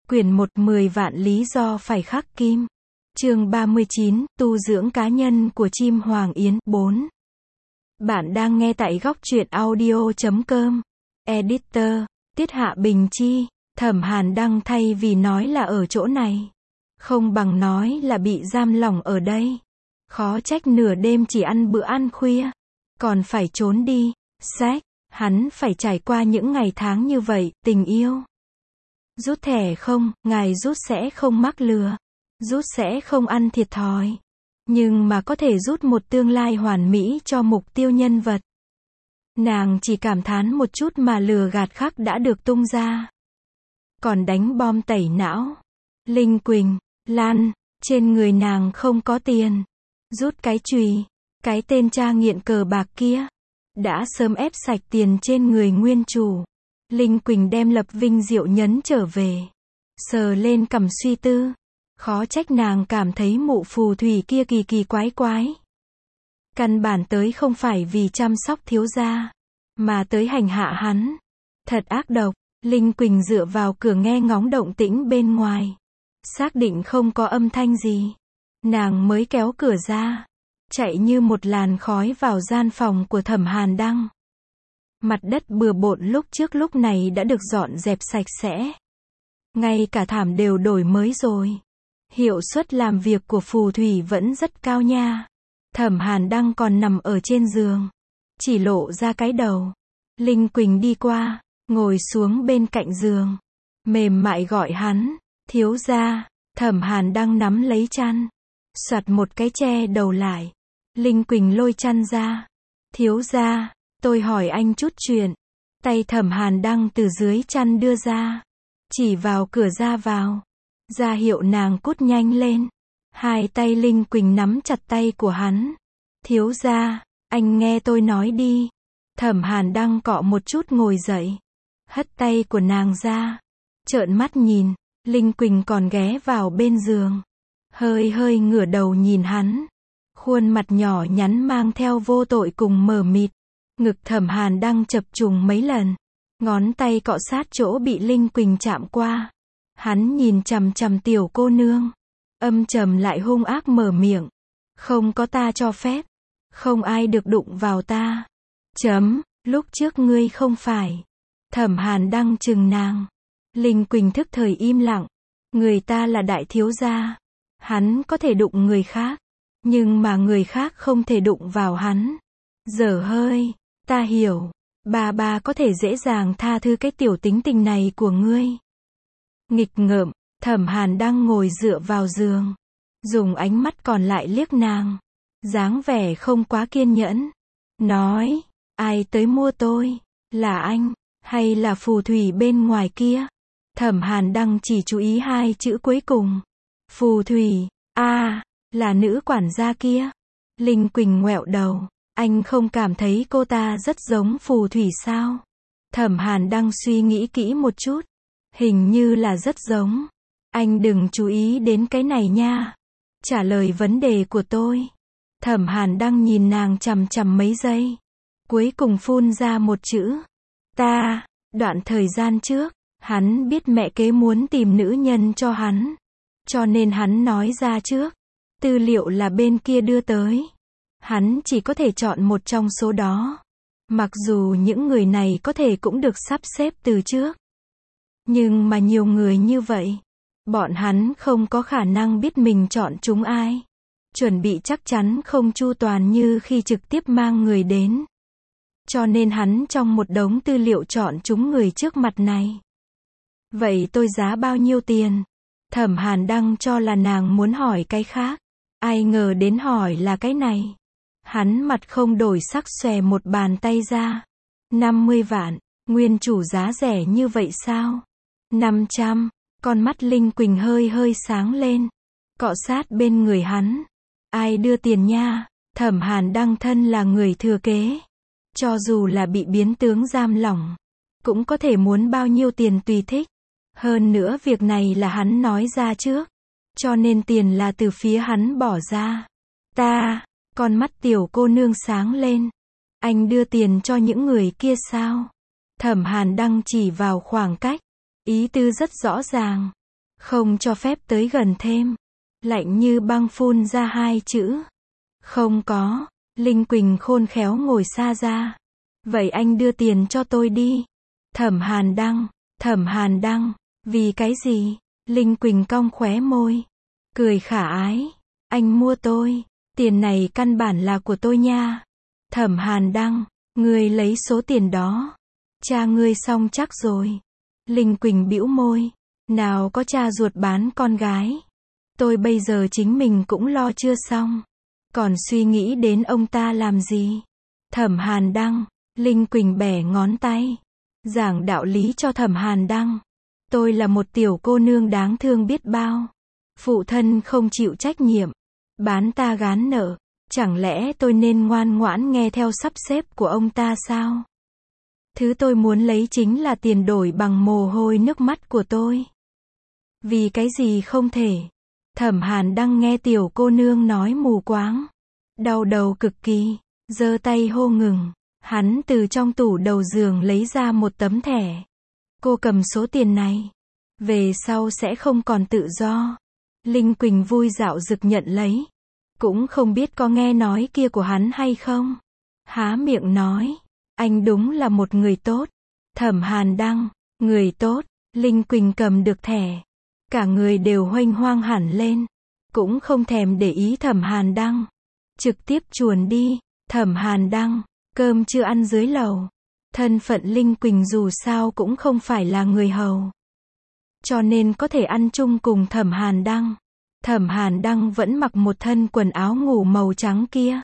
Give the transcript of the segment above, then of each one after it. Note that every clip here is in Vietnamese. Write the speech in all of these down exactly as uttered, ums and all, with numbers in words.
Quyển một mười vạn lý do phải khắc kim. Chương ba mươi chín, tu dưỡng cá nhân của chim Hoàng Yến. bốn. Bạn đang nghe tại góc truyện audio chấm com. Editor, Tiết Hạ Bình Chi, Thẩm Hàn Đăng thay vì nói là ở chỗ này. Không bằng nói là bị giam lỏng ở đây. Khó trách nửa đêm chỉ ăn bữa ăn khuya. Còn phải trốn đi. Sách, hắn phải trải qua những ngày tháng như vậy, tình yêu. Rút thẻ không, ngài rút sẽ không mắc lừa. Rút sẽ không ăn thiệt thòi. Nhưng mà có thể rút một tương lai hoàn mỹ cho mục tiêu nhân vật. Nàng chỉ cảm thán một chút mà lừa gạt khác đã được tung ra. Còn đánh bom tẩy não. Linh Quỳnh, Lan, trên người nàng không có tiền. Rút cái chùy, cái tên cha nghiện cờ bạc kia. Đã sớm ép sạch tiền trên người nguyên chủ. Linh Quỳnh đem Lập Vinh Diệu nhấn trở về. Sờ lên cằm suy tư. Khó trách nàng cảm thấy mụ phù thủy kia kỳ kỳ quái quái. Căn bản tới không phải vì chăm sóc thiếu gia, mà tới hành hạ hắn. Thật ác độc. Linh Quỳnh dựa vào cửa nghe ngóng động tĩnh bên ngoài. Xác định không có âm thanh gì. Nàng mới kéo cửa ra. Chạy như một làn khói vào gian phòng của Thẩm Hàn Đăng. Mặt đất bừa bộn lúc trước lúc này đã được dọn dẹp sạch sẽ. Ngay cả thảm đều đổi mới rồi. Hiệu suất làm việc của phù thủy vẫn rất cao nha. Thẩm Hàn Đăng còn nằm ở trên giường. Chỉ lộ ra cái đầu. Linh Quỳnh đi qua, ngồi xuống bên cạnh giường. Mềm mại gọi hắn, thiếu gia. Thẩm Hàn Đăng nắm lấy chăn. Soạt một cái che đầu lại. Linh Quỳnh lôi chăn ra. Thiếu gia, tôi hỏi anh chút chuyện. Tay Thẩm Hàn Đăng từ dưới chăn đưa ra. Chỉ vào cửa ra vào. Ra hiệu nàng cút nhanh lên. Hai tay Linh Quỳnh nắm chặt tay của hắn. Thiếu gia, anh nghe tôi nói đi. Thẩm Hàn Đăng cọ một chút ngồi dậy. Hất tay của nàng ra. Trợn mắt nhìn. Linh Quỳnh còn ghé vào bên giường. Hơi hơi ngửa đầu nhìn hắn. Khuôn mặt nhỏ nhắn mang theo vô tội cùng mờ mịt. Ngực Thẩm Hàn Đăng chập trùng mấy lần. Ngón tay cọ sát chỗ bị Linh Quỳnh chạm qua. Hắn nhìn chằm chằm tiểu cô nương. Âm trầm lại hung ác mở miệng. Không có ta cho phép. Không ai được đụng vào ta. Chấm, lúc trước ngươi không phải. Thẩm Hàn Đăng chừng nàng. Linh Quỳnh thức thời im lặng. Người ta là đại thiếu gia. Hắn có thể đụng người khác. Nhưng mà người khác không thể đụng vào hắn. Dở hơi, ta hiểu. Bà bà có thể dễ dàng tha thứ cái tiểu tính tình này của ngươi. Nghịch ngợm, Thẩm Hàn Đăng ngồi dựa vào giường. Dùng ánh mắt còn lại liếc nàng. Dáng vẻ không quá kiên nhẫn. Nói, ai tới mua tôi? Là anh, hay là phù thủy bên ngoài kia? Thẩm Hàn Đăng chỉ chú ý hai chữ cuối cùng. Phù thủy, a à, là nữ quản gia kia. Linh Quỳnh ngoẹo đầu. Anh không cảm thấy cô ta rất giống phù thủy sao? Thẩm Hàn Đăng suy nghĩ kỹ một chút. Hình như là rất giống. Anh đừng chú ý đến cái này nha. Trả lời vấn đề của tôi. Thẩm Hàn Đăng nhìn nàng chằm chằm mấy giây. Cuối cùng phun ra một chữ. Ta, đoạn thời gian trước, hắn biết mẹ kế muốn tìm nữ nhân cho hắn. Cho nên hắn nói ra trước. Tư liệu là bên kia đưa tới. Hắn chỉ có thể chọn một trong số đó. Mặc dù những người này có thể cũng được sắp xếp từ trước. Nhưng mà nhiều người như vậy. Bọn hắn không có khả năng biết mình chọn chúng ai. Chuẩn bị chắc chắn không chu toàn như khi trực tiếp mang người đến. Cho nên hắn trong một đống tư liệu chọn chúng người trước mặt này. Vậy tôi giá bao nhiêu tiền? Thẩm Hàn Đăng cho là nàng muốn hỏi cái khác. Ai ngờ đến hỏi là cái này. Hắn mặt không đổi sắc xòe một bàn tay ra. năm mươi vạn, nguyên chủ giá rẻ như vậy sao? năm trăm, con mắt Linh Quỳnh hơi hơi sáng lên. Cọ sát bên người hắn. Ai đưa tiền nha? Thẩm Hàn Đăng thân là người thừa kế. Cho dù là bị biến tướng giam lỏng. Cũng có thể muốn bao nhiêu tiền tùy thích. Hơn nữa việc này là hắn nói ra trước. Cho nên tiền là từ phía hắn bỏ ra. Ta, con mắt tiểu cô nương sáng lên. Anh đưa tiền cho những người kia sao? Thẩm Hàn Đăng chỉ vào khoảng cách. Ý tư rất rõ ràng. Không cho phép tới gần thêm. Lạnh như băng phun ra hai chữ. Không có. Linh Quỳnh khôn khéo ngồi xa ra. Vậy anh đưa tiền cho tôi đi. Thẩm Hàn Đăng, Thẩm Hàn Đăng, vì cái gì? Linh Quỳnh cong khóe môi. Cười khả ái. Anh mua tôi. Tiền này căn bản là của tôi nha. Thẩm Hàn Đăng, ngươi lấy số tiền đó. Cha ngươi xong chắc rồi. Linh Quỳnh bĩu môi. Nào có cha ruột bán con gái. Tôi bây giờ chính mình cũng lo chưa xong. Còn suy nghĩ đến ông ta làm gì? Thẩm Hàn Đăng, Linh Quỳnh bẻ ngón tay. Giảng đạo lý cho Thẩm Hàn Đăng. Tôi là một tiểu cô nương đáng thương biết bao. Phụ thân không chịu trách nhiệm. Bán ta gán nợ. Chẳng lẽ tôi nên ngoan ngoãn nghe theo sắp xếp của ông ta sao? Thứ tôi muốn lấy chính là tiền đổi bằng mồ hôi nước mắt của tôi. Vì cái gì không thể? Thẩm Hàn Đăng nghe tiểu cô nương nói mù quáng. Đau đầu cực kỳ. Giơ tay hô ngừng. Hắn từ trong tủ đầu giường lấy ra một tấm thẻ. Cô cầm số tiền này. Về sau sẽ không còn tự do. Linh Quỳnh vui dạo dực nhận lấy. Cũng không biết có nghe nói kia của hắn hay không. Há miệng nói. Anh đúng là một người tốt. Thẩm Hàn Đăng, người tốt. Linh Quỳnh cầm được thẻ. Cả người đều huênh hoang hẳn lên. Cũng không thèm để ý Thẩm Hàn Đăng. Trực tiếp chuồn đi. Thẩm Hàn Đăng, cơm chưa ăn dưới lầu. Thân phận Linh Quỳnh dù sao cũng không phải là người hầu. Cho nên có thể ăn chung cùng Thẩm Hàn Đăng. Thẩm Hàn Đăng vẫn mặc một thân quần áo ngủ màu trắng kia.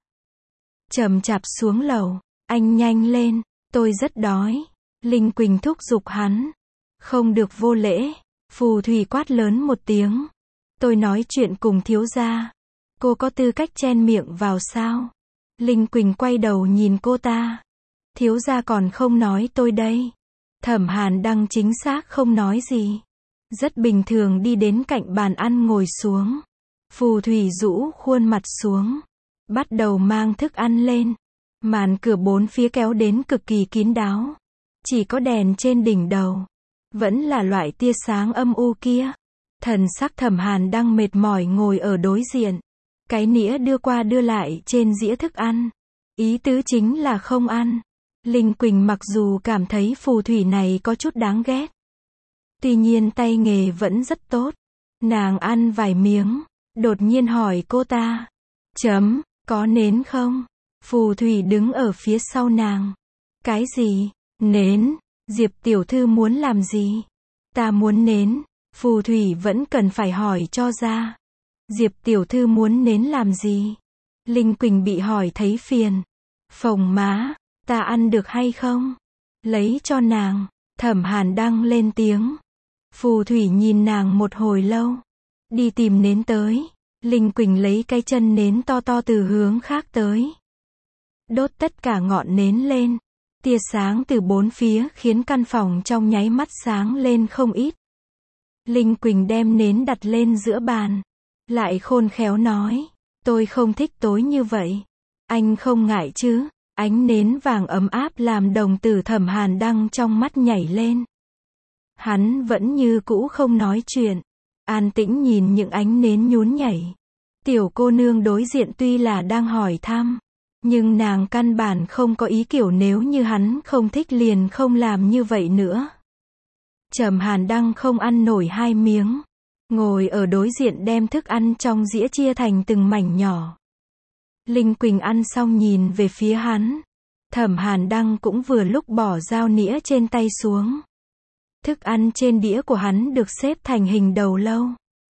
Chậm chạp xuống lầu. Anh nhanh lên, tôi rất đói. Linh Quỳnh thúc giục hắn. Không được vô lễ. Phù Thủy quát lớn một tiếng. Tôi nói chuyện cùng thiếu gia. Cô có tư cách chen miệng vào sao? Linh Quỳnh quay đầu nhìn cô ta. Thiếu gia còn không nói tôi đây. Thẩm Hàn Đăng chính xác không nói gì. Rất bình thường đi đến cạnh bàn ăn ngồi xuống. Phù Thủy rũ khuôn mặt xuống. Bắt đầu mang thức ăn lên. Màn cửa bốn phía kéo đến cực kỳ kín đáo. Chỉ có đèn trên đỉnh đầu. Vẫn là loại tia sáng âm u kia. Thần sắc Thẩm Hàn Đăng mệt mỏi ngồi ở đối diện. Cái nĩa đưa qua đưa lại trên dĩa thức ăn. Ý tứ chính là không ăn. Linh Quỳnh mặc dù cảm thấy phù thủy này có chút đáng ghét. Tuy nhiên tay nghề vẫn rất tốt. Nàng ăn vài miếng. Đột nhiên hỏi cô ta. Chấm, có nến không? Phù thủy đứng ở phía sau nàng. Cái gì? Nến? Diệp tiểu thư muốn làm gì? Ta muốn nến. Phù thủy vẫn cần phải hỏi cho ra. Diệp tiểu thư muốn nến làm gì? Linh Quỳnh bị hỏi thấy phiền. Phồng má, ta ăn được hay không? Lấy cho nàng. Thẩm Hàn Đăng lên tiếng. Phù thủy nhìn nàng một hồi lâu. Đi tìm nến tới. Linh Quỳnh lấy cái chân nến to to từ hướng khác tới. Đốt tất cả ngọn nến lên. Tia sáng từ bốn phía khiến căn phòng trong nháy mắt sáng lên không ít. Linh Quỳnh đem nến đặt lên giữa bàn. Lại khôn khéo nói. Tôi không thích tối như vậy. Anh không ngại chứ? Ánh nến vàng ấm áp làm đồng tử Thẩm Hàn Đăng trong mắt nhảy lên. Hắn vẫn như cũ không nói chuyện. An tĩnh nhìn những ánh nến nhún nhảy. Tiểu cô nương đối diện tuy là đang hỏi thăm. Nhưng nàng căn bản không có ý kiểu nếu như hắn không thích liền không làm như vậy nữa. Thẩm Hàn Đăng không ăn nổi hai miếng. Ngồi ở đối diện đem thức ăn trong dĩa chia thành từng mảnh nhỏ. Linh Quỳnh ăn xong nhìn về phía hắn. Thẩm Hàn Đăng cũng vừa lúc bỏ dao nĩa trên tay xuống. Thức ăn trên đĩa của hắn được xếp thành hình đầu lâu.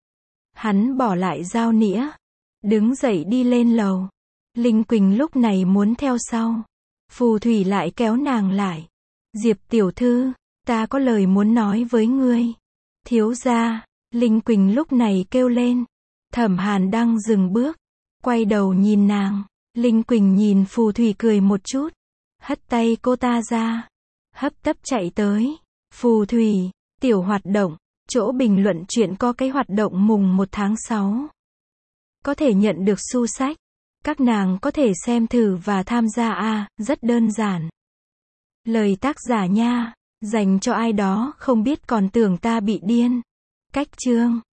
Hắn bỏ lại dao nĩa. Đứng dậy đi lên lầu. Linh Quỳnh lúc này muốn theo sau. Phù thủy lại kéo nàng lại. Diệp tiểu thư, ta có lời muốn nói với ngươi. Thiếu gia. Linh Quỳnh lúc này kêu lên. Thẩm Hàn Đăng dừng bước. Quay đầu nhìn nàng. Linh Quỳnh nhìn phù thủy cười một chút. Hất tay cô ta ra. Hấp tấp chạy tới. Phù thủy, tiểu hoạt động. Chỗ bình luận chuyện có cái hoạt động mùng một tháng sáu. Có thể nhận được xu sách. Các nàng có thể xem thử và tham gia a, rất đơn giản. Lời tác giả nha. Dành cho ai đó không biết còn tưởng ta bị điên. Cách chương